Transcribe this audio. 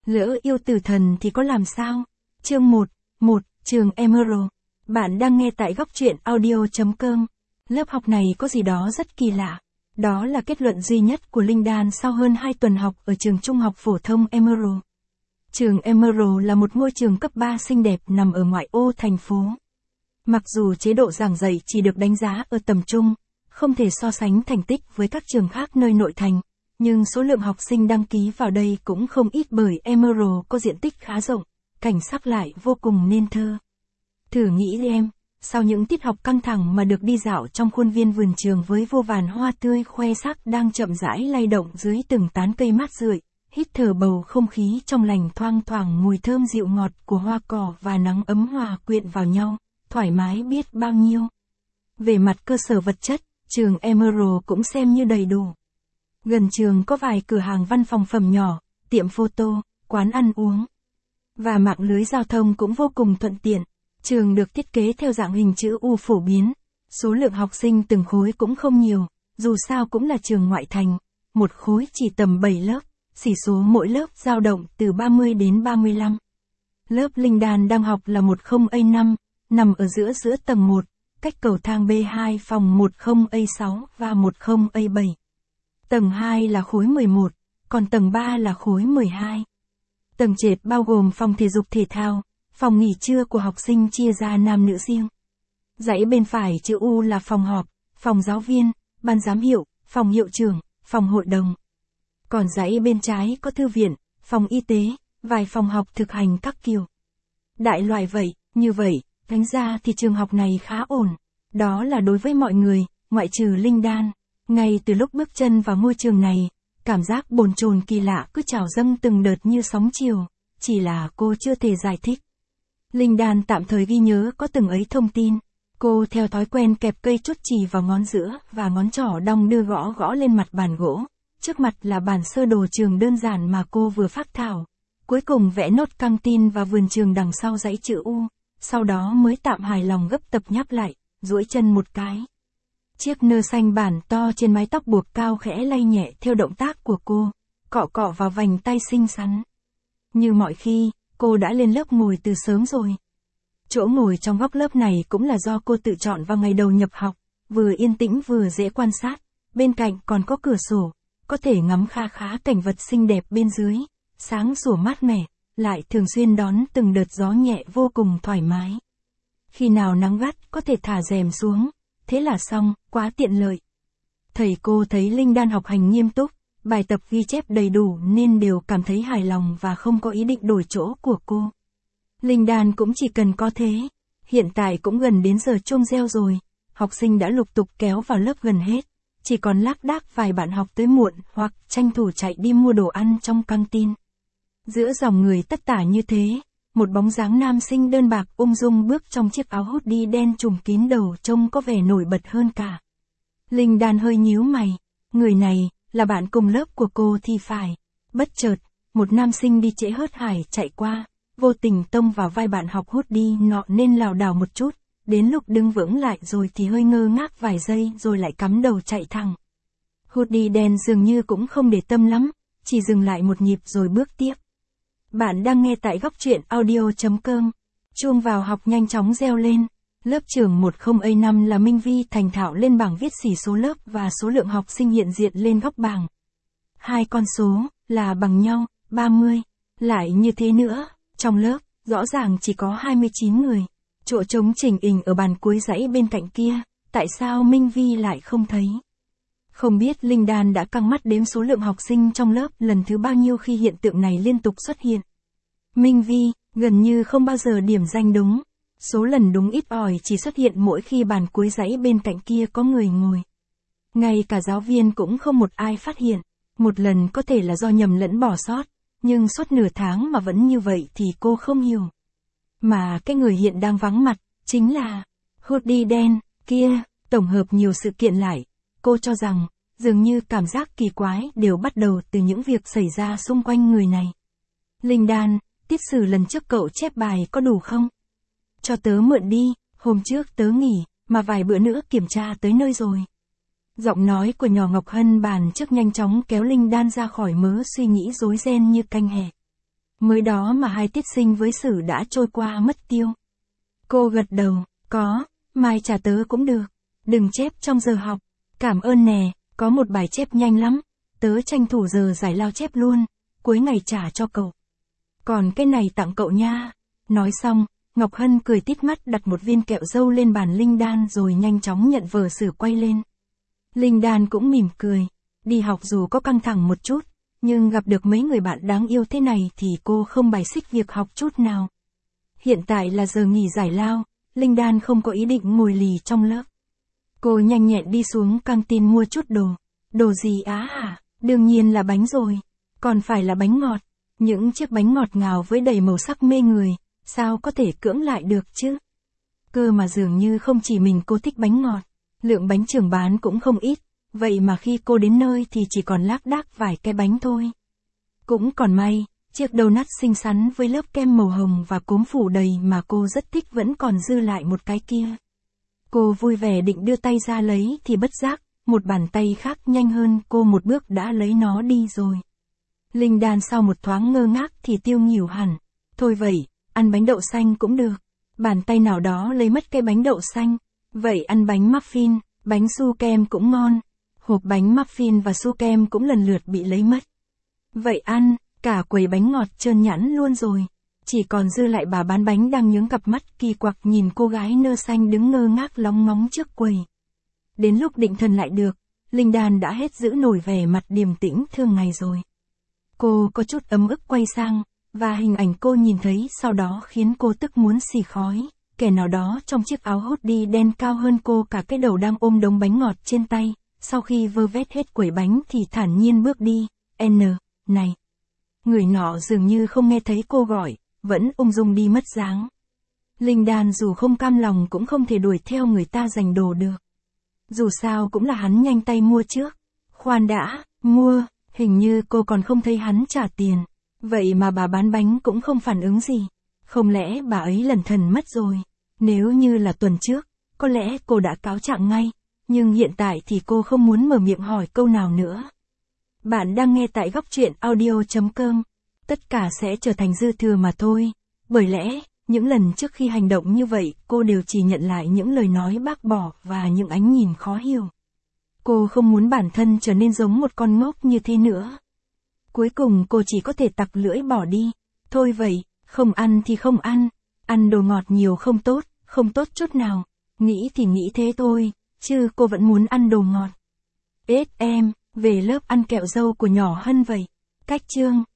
Lỡ yêu tử thần thì có làm sao? Chương 1, Trường Emerald. Bạn đang nghe tại góc truyện audio.com. Lớp học này có gì đó rất kỳ lạ. Đó là kết luận duy nhất của Linh Đan sau hơn 2 tuần học ở trường trung học phổ thông Emerald. Trường Emerald là một ngôi trường cấp 3 xinh đẹp nằm ở ngoại ô thành phố. Mặc dù chế độ giảng dạy chỉ được đánh giá ở tầm trung, không thể so sánh thành tích với các trường khác nơi nội thành, nhưng số lượng học sinh đăng ký vào đây cũng không ít bởi Emerald có diện tích khá rộng, cảnh sắc lại vô cùng nên thơ. Thử nghĩ đi em, sau những tiết học căng thẳng mà được đi dạo trong khuôn viên vườn trường với vô vàn hoa tươi khoe sắc đang chậm rãi lay động dưới từng tán cây mát rượi, hít thở bầu không khí trong lành thoang thoảng mùi thơm dịu ngọt của hoa cỏ và nắng ấm hòa quyện vào nhau, thoải mái biết bao nhiêu. Về mặt cơ sở vật chất, trường Emerald cũng xem như đầy đủ. Gần trường có vài cửa hàng văn phòng phẩm nhỏ, tiệm photo, quán ăn uống. Và mạng lưới giao thông cũng vô cùng thuận tiện. Trường được thiết kế theo dạng hình chữ U phổ biến. Số lượng học sinh từng khối cũng không nhiều, dù sao cũng là trường ngoại thành. Một khối chỉ tầm 7 lớp, sĩ số mỗi lớp dao động từ 30 đến 35. Lớp Linh Đan đang học là 10A5, nằm ở giữa tầng 1, cách cầu thang B2 phòng 10A6 và 10A7. Tầng 2 là khối 11, còn tầng 3 là khối 12. Tầng trệt bao gồm phòng thể dục thể thao, phòng nghỉ trưa của học sinh chia ra nam nữ riêng. Dãy bên phải chữ U là phòng họp, phòng giáo viên, ban giám hiệu, phòng hiệu trưởng, phòng hội đồng. Còn dãy bên trái có thư viện, phòng y tế, vài phòng học thực hành các kiểu. Đại loại vậy, như vậy, đánh ra thì trường học này khá ổn. Đó là đối với mọi người, ngoại trừ Linh Đan. Ngay từ lúc bước chân vào ngôi trường này, cảm giác bồn chồn kỳ lạ cứ trào dâng từng đợt như sóng chiều, chỉ là cô chưa thể giải thích. Linh Đan tạm thời ghi nhớ có từng ấy thông tin. Cô theo thói quen kẹp cây chốt chì vào ngón giữa và ngón trỏ đong đưa gõ lên mặt bàn gỗ. Trước mặt là bản sơ đồ trường đơn giản mà cô vừa phác thảo. Cuối cùng vẽ nốt căng tin và vườn trường đằng sau dãy chữ U. Sau đó mới tạm hài lòng gấp tập nháp lại, duỗi chân một cái. Chiếc nơ xanh bản to trên mái tóc buộc cao khẽ lay nhẹ theo động tác của cô, cọ cọ vào vành tay xinh xắn. Như mọi khi, cô đã lên lớp ngồi từ sớm rồi. Chỗ ngồi trong góc lớp này cũng là do cô tự chọn vào ngày đầu nhập học, vừa yên tĩnh vừa dễ quan sát, bên cạnh còn có cửa sổ, có thể ngắm kha khá cảnh vật xinh đẹp bên dưới, sáng sủa mát mẻ, lại thường xuyên đón từng đợt gió nhẹ vô cùng thoải mái. Khi nào nắng gắt có thể thả rèm xuống, thế là xong, quá tiện lợi. Thầy cô thấy Linh Đan học hành nghiêm túc, bài tập ghi chép đầy đủ nên đều cảm thấy hài lòng và không có ý định đổi chỗ của cô. Linh Đan cũng chỉ cần có thế. Hiện tại cũng gần đến giờ chuông reo rồi, học sinh đã lục tục kéo vào lớp gần hết, chỉ còn lác đác vài bạn học tới muộn hoặc tranh thủ chạy đi mua đồ ăn trong căng tin. Giữa dòng người tất tả như thế, một bóng dáng nam sinh đơn bạc ung dung bước trong chiếc áo hoodie đen trùm kín đầu trông có vẻ nổi bật hơn cả. Linh Đan hơi nhíu mày, người này là bạn cùng lớp của cô thì phải. Bất chợt, một nam sinh đi trễ hớt hải chạy qua, vô tình tông vào vai bạn học hoodie nọ nên lảo đảo một chút, đến lúc đứng vững lại rồi thì hơi ngơ ngác vài giây rồi lại cắm đầu chạy thẳng. Hoodie đen dường như cũng không để tâm lắm, chỉ dừng lại một nhịp rồi bước tiếp. Bạn đang nghe tại góc truyện audio.com. Chuông vào học nhanh chóng reo lên. Lớp trường 10A5 là Minh Vi thành thạo lên bảng viết xỉ số lớp và số lượng học sinh hiện diện lên góc bảng. Hai con số là bằng nhau, 30. Lại như thế nữa, trong lớp, rõ ràng chỉ có 29 người. Chỗ trống chỉnh ình ở bàn cuối dãy bên cạnh kia, tại sao Minh Vi lại không thấy? Không biết Linh Đan đã căng mắt đếm số lượng học sinh trong lớp lần thứ bao nhiêu khi hiện tượng này liên tục xuất hiện. Minh Vi, gần như không bao giờ điểm danh đúng. Số lần đúng ít ỏi chỉ xuất hiện mỗi khi bàn cuối dãy bên cạnh kia có người ngồi. Ngay cả giáo viên cũng không một ai phát hiện. Một lần có thể là do nhầm lẫn bỏ sót, nhưng suốt nửa tháng mà vẫn như vậy thì cô không hiểu. Mà cái người hiện đang vắng mặt, chính là hoodie đen kia. Tổng hợp nhiều sự kiện lại, cô cho rằng, dường như cảm giác kỳ quái đều bắt đầu từ những việc xảy ra xung quanh người này. Linh Đan, tiết sử lần trước cậu chép bài có đủ không? Cho tớ mượn đi, hôm trước tớ nghỉ, mà vài bữa nữa kiểm tra tới nơi rồi. Giọng nói của nhỏ Ngọc Hân bàn trước nhanh chóng kéo Linh Đan ra khỏi mớ suy nghĩ rối ren như canh hẹ. Mới đó mà 2 tiết sinh với Sử đã trôi qua mất tiêu. Cô gật đầu, có, mai trả tớ cũng được. Đừng chép trong giờ học. Cảm ơn nè, có một bài chép nhanh lắm. Tớ tranh thủ giờ giải lao chép luôn, cuối ngày trả cho cậu. Còn cái này tặng cậu nha. Nói xong, Ngọc Hân cười tít mắt đặt một viên kẹo dâu lên bàn Linh Đan rồi nhanh chóng nhận vở Sử quay lên. Linh Đan cũng mỉm cười. Đi học dù có căng thẳng một chút, nhưng gặp được mấy người bạn đáng yêu thế này thì cô không bài xích việc học chút nào. Hiện tại là giờ nghỉ giải lao, Linh Đan không có ý định ngồi lì trong lớp. Cô nhanh nhẹn đi xuống căng tin mua chút đồ. Đồ gì á hả? Đương nhiên là bánh rồi. Còn phải là bánh ngọt. Những chiếc bánh ngọt ngào với đầy màu sắc mê người, sao có thể cưỡng lại được chứ? Cơ mà dường như không chỉ mình cô thích bánh ngọt, lượng bánh trường bán cũng không ít, vậy mà khi cô đến nơi thì chỉ còn lác đác vài cái bánh thôi. Cũng còn may, chiếc donut xinh xắn với lớp kem màu hồng và cốm phủ đầy mà cô rất thích vẫn còn dư lại một cái kia. Cô vui vẻ định đưa tay ra lấy thì bất giác, một bàn tay khác nhanh hơn cô một bước đã lấy nó đi rồi. Linh Đan sau một thoáng ngơ ngác thì tiêu nghỉu hẳn. Thôi vậy, ăn bánh đậu xanh cũng được. Bàn tay nào đó lấy mất cái bánh đậu xanh. Vậy ăn bánh muffin, bánh su kem cũng ngon. Hộp bánh muffin và su kem cũng lần lượt bị lấy mất. Vậy ăn, cả quầy bánh ngọt trơn nhẵn luôn rồi. Chỉ còn dư lại bà bán bánh đang nhướng cặp mắt kỳ quặc nhìn cô gái nơ xanh đứng ngơ ngác lóng ngóng trước quầy. Đến lúc định thần lại được, Linh Đan đã hết giữ nổi vẻ mặt điềm tĩnh thường ngày rồi. Cô có chút ấm ức quay sang, và hình ảnh cô nhìn thấy sau đó khiến cô tức muốn xì khói. Kẻ nào đó trong chiếc áo hoodie đen cao hơn cô cả cái đầu đang ôm đống bánh ngọt trên tay, sau khi vơ vét hết quầy bánh thì thản nhiên bước đi. Này. Người nọ dường như không nghe thấy cô gọi, vẫn ung dung đi mất dáng. Linh Đan dù không cam lòng cũng không thể đuổi theo người ta giành đồ được. Dù sao cũng là hắn nhanh tay mua trước. Khoan đã, mua, hình như cô còn không thấy hắn trả tiền. Vậy mà bà bán bánh cũng không phản ứng gì. Không lẽ bà ấy lẩn thần mất rồi? Nếu như là tuần trước, có lẽ cô đã cáo trạng ngay. Nhưng hiện tại thì cô không muốn mở miệng hỏi câu nào nữa. Bạn đang nghe tại góc truyện audio.com. Tất cả sẽ trở thành dư thừa mà thôi. Bởi lẽ, những lần trước khi hành động như vậy, cô đều chỉ nhận lại những lời nói bác bỏ và những ánh nhìn khó hiểu. Cô không muốn bản thân trở nên giống một con ngốc như thế nữa. Cuối cùng cô chỉ có thể tặc lưỡi bỏ đi. Thôi vậy, không ăn thì không ăn. Ăn đồ ngọt nhiều không tốt chút nào. Nghĩ thì nghĩ thế thôi, chứ cô vẫn muốn ăn đồ ngọt. Em, về lớp ăn kẹo dâu của nhỏ Hân vậy. Cách chương.